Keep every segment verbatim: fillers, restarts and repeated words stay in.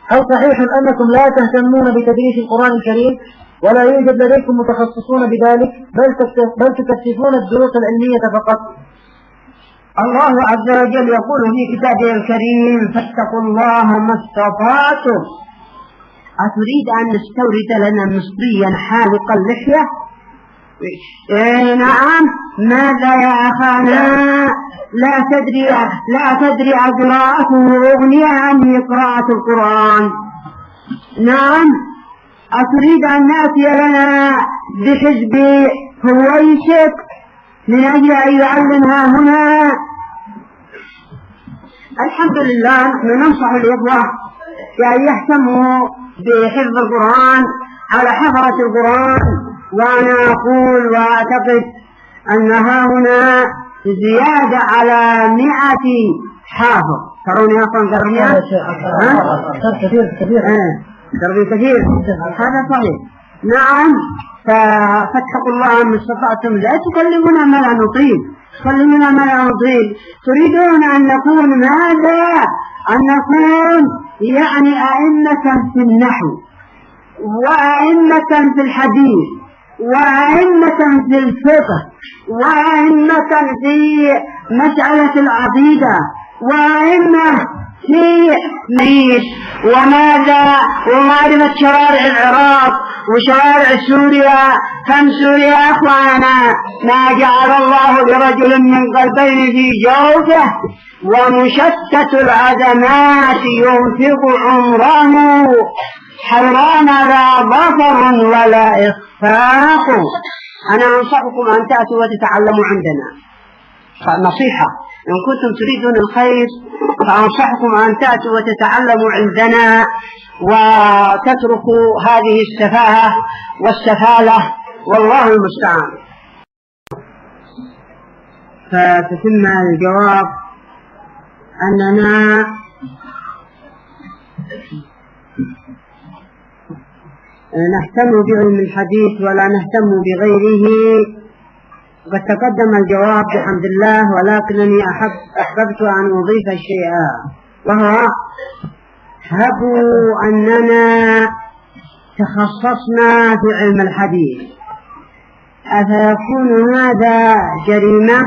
هل صحيح أنكم لا تهتمون بتدريس القرآن الكريم ولا يوجد لديكم متخصصون بذلك بل تكثفون الدروس العلمية فقط؟ الله عز وجل يقول في كتابه الكريم فاتقوا الله ما استطعتم. أتريد أن نستورد لنا مصريا حالق اللحية؟ إيه نعم. ماذا يا أخانا؟ لا تدري لا تدري قراءته أغنية عن قراءة القرآن. نعم. أتريد أن نأتي لنا بحزب هويسك من أجل أن يعلمها هنا؟ الحمد لله نحن ننصح الإخوة بأن يهتموا بحفظ القرآن على حفرة القرآن، وأنا أقول وأعتقد أنها هنا زيادة على مئة حافظ. تروني أصلا قرمية كثير كثير قرمي كثير هذا صحيح. نعم. فاتقوا الله ما استطعتم. لا تكلمنا ما لا نطيل، تكلمنا ما لا نطيل. تريدون أن نكون ماذا؟ أن نكون يعني أئمة في النحو وأئمة في الحديث وأئمة في الفقه وأئمة في مسألة العقيدة وأئمة في ميت وماذا ومعرفة شوارع العراق وشوارع سوريا. كم سوريا أخوانا ما جعل الله لرجل من قلبين في جوفه ومشتت العدمات ينفق عمره حيران لا ظفر ولا إخفاق. أنا أنصحكم أن تأتوا وتتعلموا عندنا. نصيحة إن كنتم تريدون الخير فأنصحكم أن تأتوا وتتعلموا عندنا وتتركوا هذه السفاهة والسفالة والله المستعان. فتتم الجواب أننا نهتم بعلم الحديث ولا نهتم بغيره. قد تقدم الجواب بحمد الله، ولكنني أحب أحببت أن أضيف شيئا، وهو هبوا أننا تخصصنا في علم الحديث، أفيكون هذا جريمة؟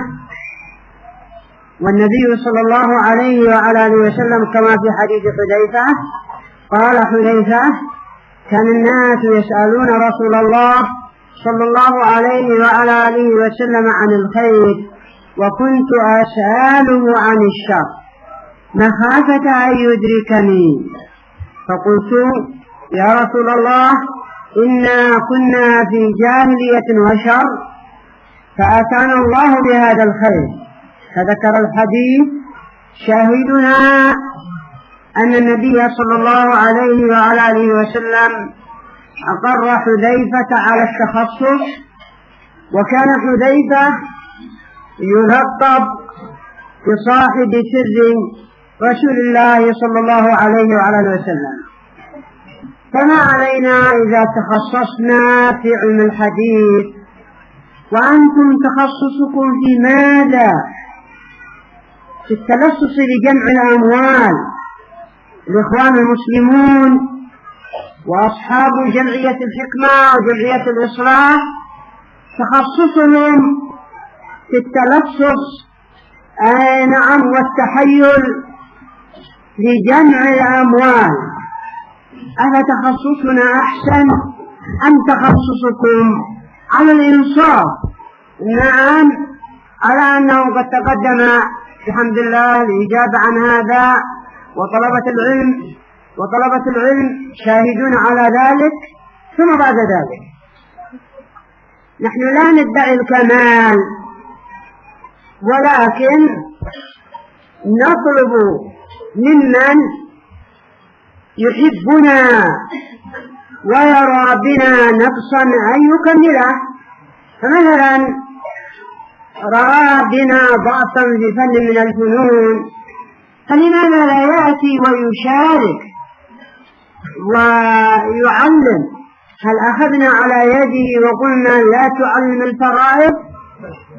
والنبي صلى الله عليه وعلى آله وسلم كما في حديث حذيفة قال حذيفة كان الناس يسألون رسول الله صلى الله عليه وعلى آله وسلم عن الخير وكنت أسأله عن الشر مخافة أن يدركني، فقلت يا رسول الله إنا كنا في جاهلية وشر فأتانا الله بهذا الخير. فذكر الحديث شاهدنا أن النبي صلى الله عليه وعلى آله وسلم أقر حذيفة على التخصص، وكان حذيفة يلقب بصاحب سر رسول الله صلى الله عليه وعلى آله وسلم. فما علينا إذا تخصصنا في علم الحديث، وأنتم تخصصكم في ماذا؟ في التلصص بجمع الأموال. الإخوان المسلمون وأصحاب جمعية الحكمة وجمعية الإصلاح تخصصهم في التلصص آه نعم والتحيل لجمع الأموال. أفتخصصنا أحسن أم تخصصكم؟ على الإنصاف نعم، على أنه قد تقدم بحمد الله الإجابة عن هذا، وطلبة العلم وطلبة العلم شاهدون على ذلك. ثم بعد ذلك نحن لا ندعي الكمال، ولكن نطلب ممن يحبنا ويرى بنا نقصا أن يكمله. فمثلا رأى بنا ضعفا في فن من الفنون، فلماذا لا يأتي ويشارك ويعلم؟ هل أخذنا على يده وقلنا لا تعلم الفرائض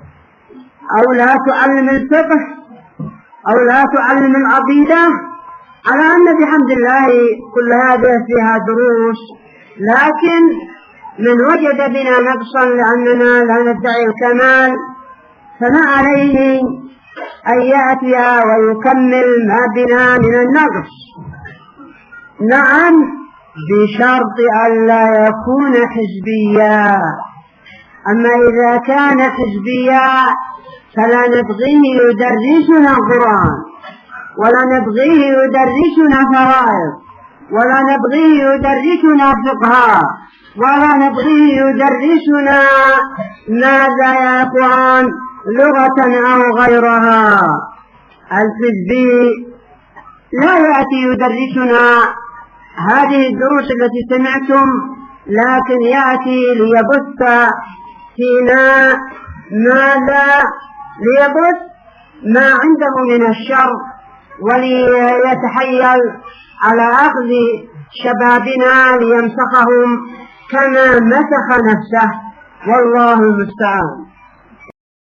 أو لا تعلم الفقه أو لا تعلم العقيدة؟ على أن بحمد الله كل هذه فيها دروس، لكن من وجد بنا نقصا لأننا لا ندعي الكمال فما عليه أن يأتي ويكمل ما بنا من النقص. نعم، بشرط أن لا يكون حزبيا. أما إذا كان حزبيا فلا نبغيه يدرسنا القرآن، ولا نبغيه يدرسنا فرائض، ولا نبغيه يدرسنا فقها، ولا نبغيه يدرسنا ماذا يا إخوان لغة أو غيرها. الحزبي لا يأتي يدرسنا هذه الدروس التي سمعتم، لكن يأتي ليبث فينا ماذا ليبث ما عنده من الشر، وليتحيل على أخذ شبابنا ليمسخهم كما مسخ نفسه، والله المستعان.